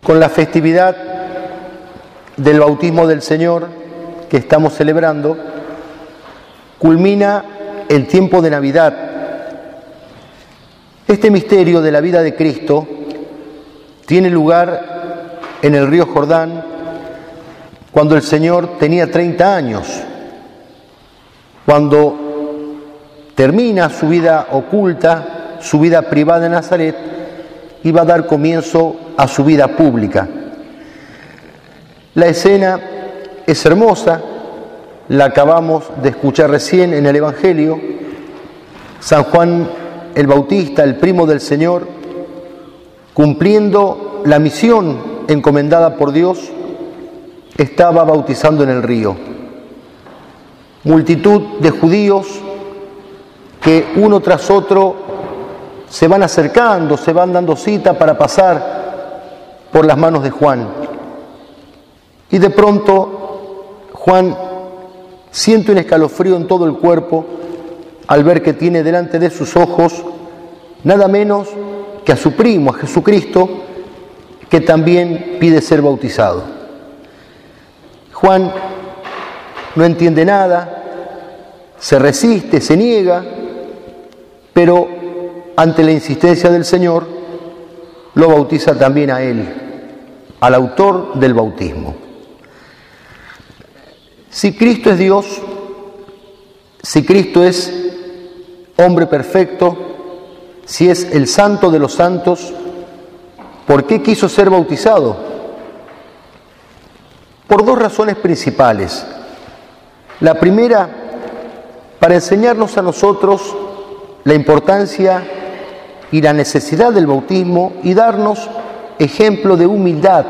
Con la festividad del bautismo del Señor que estamos celebrando, culmina el tiempo de Navidad. Este misterio de la vida de Cristo tiene lugar en el río Jordán cuando el Señor tenía 30 años, cuando termina su vida oculta, su vida privada en Nazaret, y va a dar comienzo a su vida pública. La escena es hermosa, la acabamos de escuchar recién en el Evangelio. San Juan el Bautista, el primo del Señor, cumpliendo la misión encomendada por Dios, estaba bautizando en el río. Multitud de judíos que uno tras otro se van acercando, se van dando cita para pasar por las manos de Juan. Y de pronto Juan siente un escalofrío en todo el cuerpo al ver que tiene delante de sus ojos nada menos que a su primo, a Jesucristo, que también pide ser bautizado. Juan no entiende nada, se resiste, se niega, pero ante la insistencia del Señor, lo bautiza también a él, al autor del bautismo. Si Cristo es Dios, si Cristo es hombre perfecto, si es el santo de los santos, ¿por qué quiso ser bautizado? Por dos razones principales. La primera, para enseñarnos a nosotros la importancia y la necesidad del bautismo y darnos ejemplo de humildad.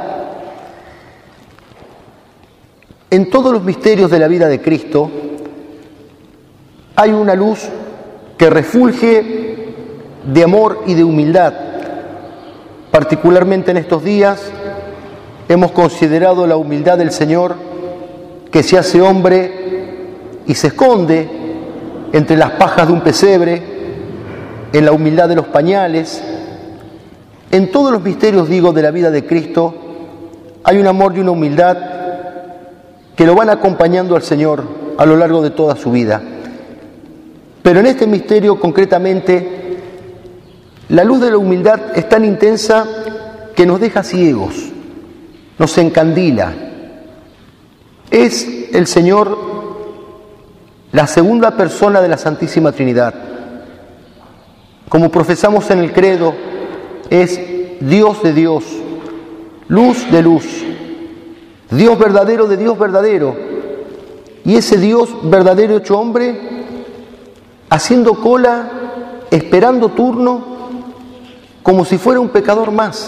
En todos los misterios de la vida de Cristo hay una luz que refulge de amor y de humildad. Particularmente en estos días hemos considerado la humildad del Señor, que se hace hombre y se esconde entre las pajas de un pesebre, en la humildad de los pañales. En todos los misterios, digo, de la vida de Cristo, hay un amor y una humildad que lo van acompañando al Señor a lo largo de toda su vida. Pero en este misterio, concretamente, la luz de la humildad es tan intensa que nos deja ciegos, nos encandila. Es el Señor la segunda persona de la Santísima Trinidad. Como profesamos en el credo, es Dios de Dios, luz de luz, Dios verdadero de Dios verdadero. Y ese Dios verdadero hecho hombre, haciendo cola, esperando turno, como si fuera un pecador más.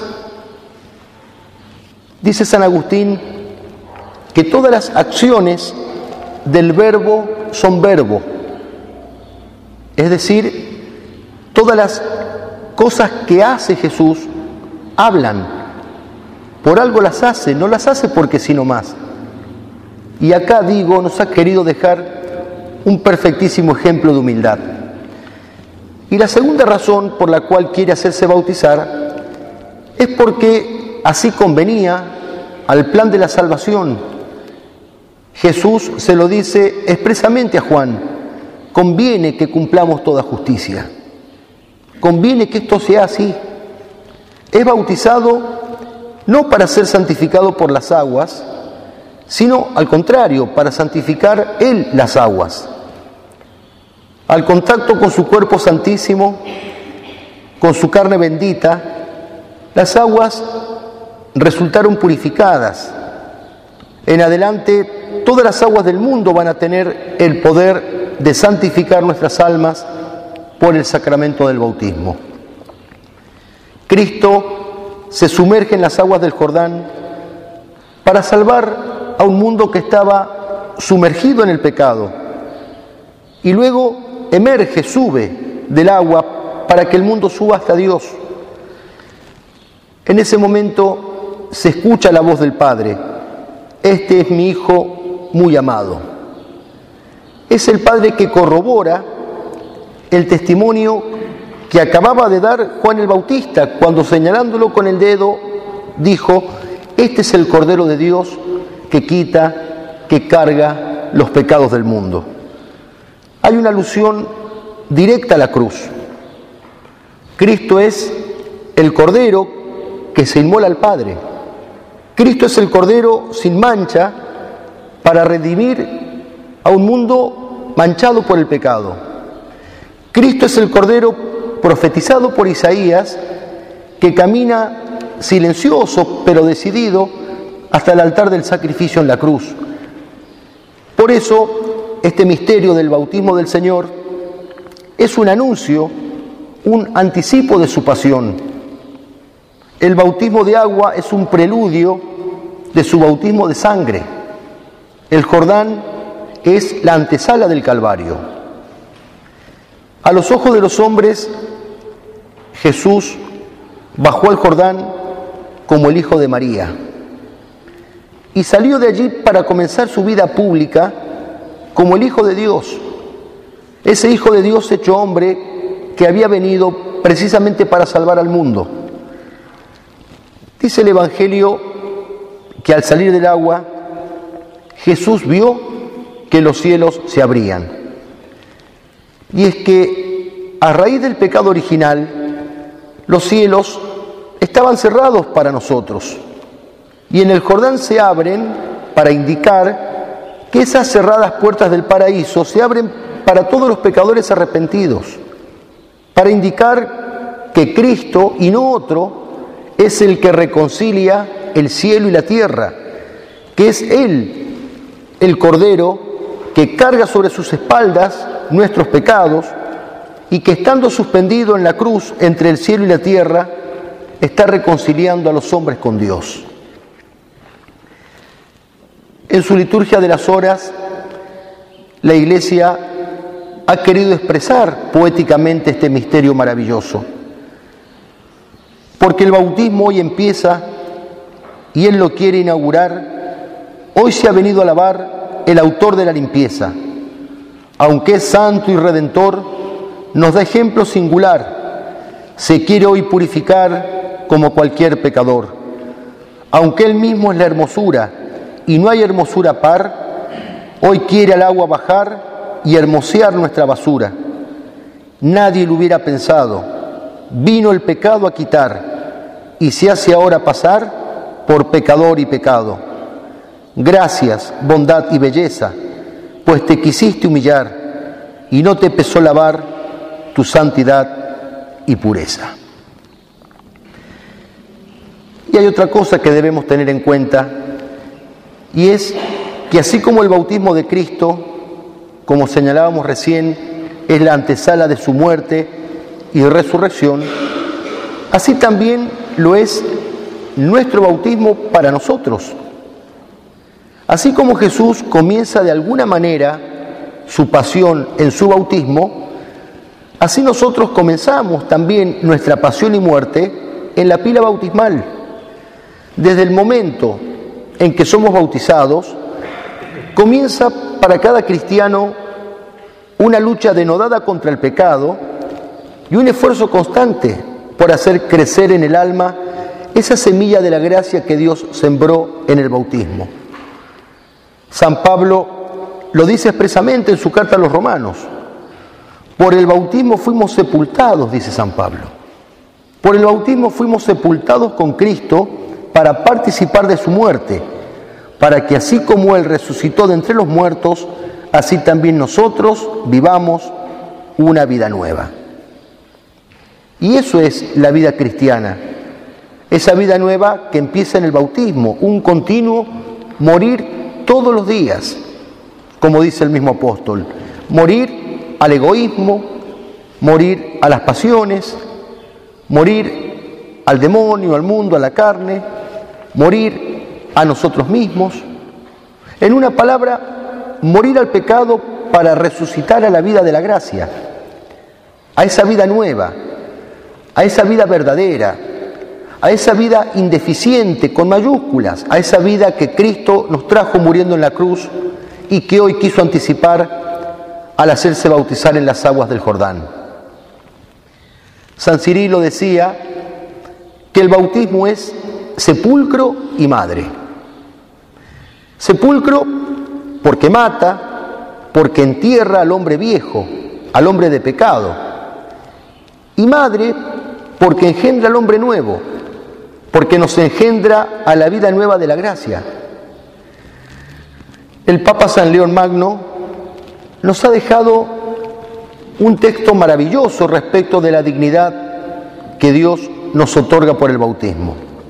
Dice San Agustín que todas las acciones del verbo son verbo, es decir, todas las cosas que hace Jesús hablan, por algo las hace, no las hace porque sí nomás. Y acá, digo, nos ha querido dejar un perfectísimo ejemplo de humildad. Y la segunda razón por la cual quiere hacerse bautizar es porque así convenía al plan de la salvación. Jesús se lo dice expresamente a Juan: conviene que cumplamos toda justicia. Conviene que esto sea así. Es bautizado no para ser santificado por las aguas, sino al contrario, para santificar Él las aguas. Al contacto con su cuerpo santísimo, con su carne bendita, las aguas resultaron purificadas. En adelante, todas las aguas del mundo van a tener el poder de santificar nuestras almas por el sacramento del bautismo. Cristo se sumerge en las aguas del Jordán para salvar a un mundo que estaba sumergido en el pecado, y luego emerge, sube del agua para que el mundo suba hasta Dios. En ese momento se escucha la voz del Padre: este es mi Hijo muy amado. Es el Padre que corrobora el testimonio que acababa de dar Juan el Bautista, cuando señalándolo con el dedo dijo: este es el Cordero de Dios que carga los pecados del mundo. Hay una alusión directa a la cruz. Cristo es el Cordero que se inmola al Padre. Cristo es el Cordero sin mancha para redimir a un mundo manchado por el pecado. Cristo es el Cordero profetizado por Isaías que camina silencioso pero decidido hasta el altar del sacrificio en la cruz. Por eso, este misterio del bautismo del Señor es un anuncio, un anticipo de su pasión. El bautismo de agua es un preludio de su bautismo de sangre. El Jordán es la antesala del Calvario. A los ojos de los hombres, Jesús bajó al Jordán como el Hijo de María y salió de allí para comenzar su vida pública como el Hijo de Dios, ese Hijo de Dios hecho hombre que había venido precisamente para salvar al mundo. Dice el Evangelio que al salir del agua, Jesús vio que los cielos se abrían. Y es que a raíz del pecado original, los cielos estaban cerrados para nosotros. Y en el Jordán se abren para indicar que esas cerradas puertas del paraíso se abren para todos los pecadores arrepentidos, para indicar que Cristo y no otro es el que reconcilia el cielo y la tierra, que es Él, el Cordero, que carga sobre sus espaldas nuestros pecados y que estando suspendido en la cruz entre el cielo y la tierra, está reconciliando a los hombres con Dios. En su liturgia de las horas, la Iglesia ha querido expresar poéticamente este misterio maravilloso. Porque el bautismo hoy empieza y Él lo quiere inaugurar, hoy se ha venido a lavar el autor de la limpieza. Aunque es santo y redentor, nos da ejemplo singular. Se quiere hoy purificar como cualquier pecador. Aunque Él mismo es la hermosura y no hay hermosura par, hoy quiere al agua bajar y hermosear nuestra basura. Nadie lo hubiera pensado. Vino el pecado a quitar y se hace ahora pasar por pecador y pecado. Gracias, bondad y belleza, pues te quisiste humillar y no te pesó lavar tu santidad y pureza. Y hay otra cosa que debemos tener en cuenta, y es que así como el bautismo de Cristo, como señalábamos recién, es la antesala de su muerte y resurrección, así también lo es nuestro bautismo para nosotros. Así como Jesús comienza de alguna manera su pasión en su bautismo, así nosotros comenzamos también nuestra pasión y muerte en la pila bautismal. Desde el momento en que somos bautizados, comienza para cada cristiano una lucha denodada contra el pecado y un esfuerzo constante por hacer crecer en el alma esa semilla de la gracia que Dios sembró en el bautismo. San Pablo lo dice expresamente en su carta a los Romanos. Por el bautismo fuimos sepultados, dice San Pablo. Por el bautismo fuimos sepultados con Cristo para participar de su muerte, para que así como Él resucitó de entre los muertos, así también nosotros vivamos una vida nueva. Y eso es la vida cristiana, esa vida nueva que empieza en el bautismo, un continuo morir todos los días, como dice el mismo apóstol, morir al egoísmo, morir a las pasiones, morir al demonio, al mundo, a la carne, morir a nosotros mismos. En una palabra, morir al pecado para resucitar a la vida de la gracia, a esa vida nueva, a esa vida verdadera, a esa vida indeficiente con mayúsculas, a esa vida que Cristo nos trajo muriendo en la cruz y que hoy quiso anticipar al hacerse bautizar en las aguas del Jordán. San Cirilo decía que el bautismo es sepulcro y madre. Sepulcro porque mata, porque entierra al hombre viejo, al hombre de pecado. Y madre porque engendra al hombre nuevo, porque nos engendra a la vida nueva de la gracia. El Papa San León Magno nos ha dejado un texto maravilloso respecto de la dignidad que Dios nos otorga por el bautismo.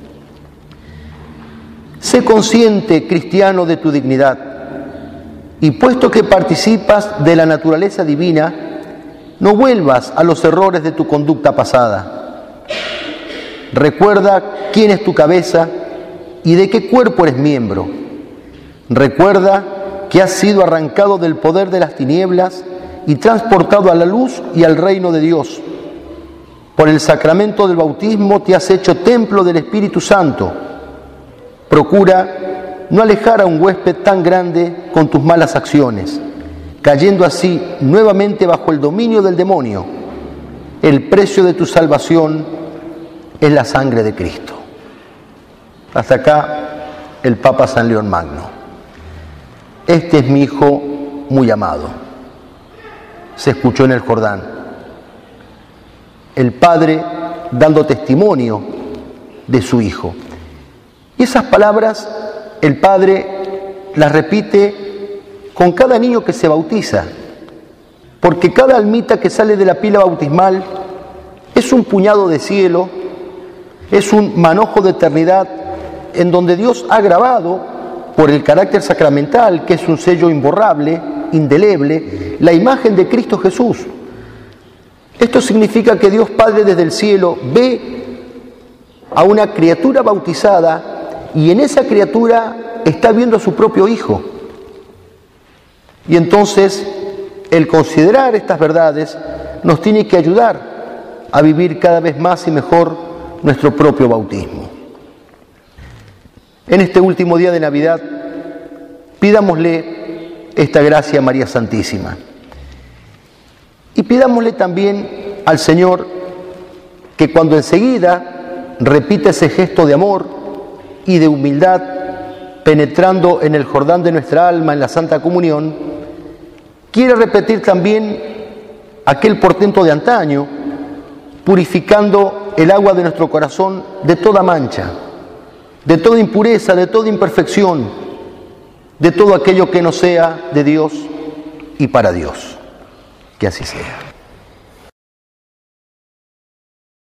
Sé consciente, cristiano, de tu dignidad, y puesto que participas de la naturaleza divina, no vuelvas a los errores de tu conducta pasada. Recuerda quién es tu cabeza y de qué cuerpo eres miembro. Recuerda que has sido arrancado del poder de las tinieblas y transportado a la luz y al reino de Dios. Por el sacramento del bautismo te has hecho templo del Espíritu Santo. Procura no alejar a un huésped tan grande con tus malas acciones, cayendo así nuevamente bajo el dominio del demonio. El precio de tu salvación es la sangre de Cristo. Hasta acá el Papa San León Magno. Este es mi Hijo muy amado. Se escuchó en el Jordán. El Padre dando testimonio de su Hijo. Y esas palabras el Padre las repite con cada niño que se bautiza, porque cada almita que sale de la pila bautismal es un puñado de cielo, es un manojo de eternidad en donde Dios ha grabado, por el carácter sacramental, que es un sello imborrable, indeleble, la imagen de Cristo Jesús. Esto significa que Dios Padre desde el cielo ve a una criatura bautizada y en esa criatura está viendo a su propio Hijo. Y entonces el considerar estas verdades nos tiene que ayudar a vivir cada vez más y mejor nuestro propio bautismo. En este último día de Navidad, pidámosle esta gracia a María Santísima. Y pidámosle también al Señor que cuando enseguida repita ese gesto de amor y de humildad, penetrando en el Jordán de nuestra alma, en la Santa Comunión, quiere repetir también aquel portento de antaño, purificando el agua de nuestro corazón de toda mancha, de toda impureza, de toda imperfección, de todo aquello que no sea de Dios y para Dios. Que así sea.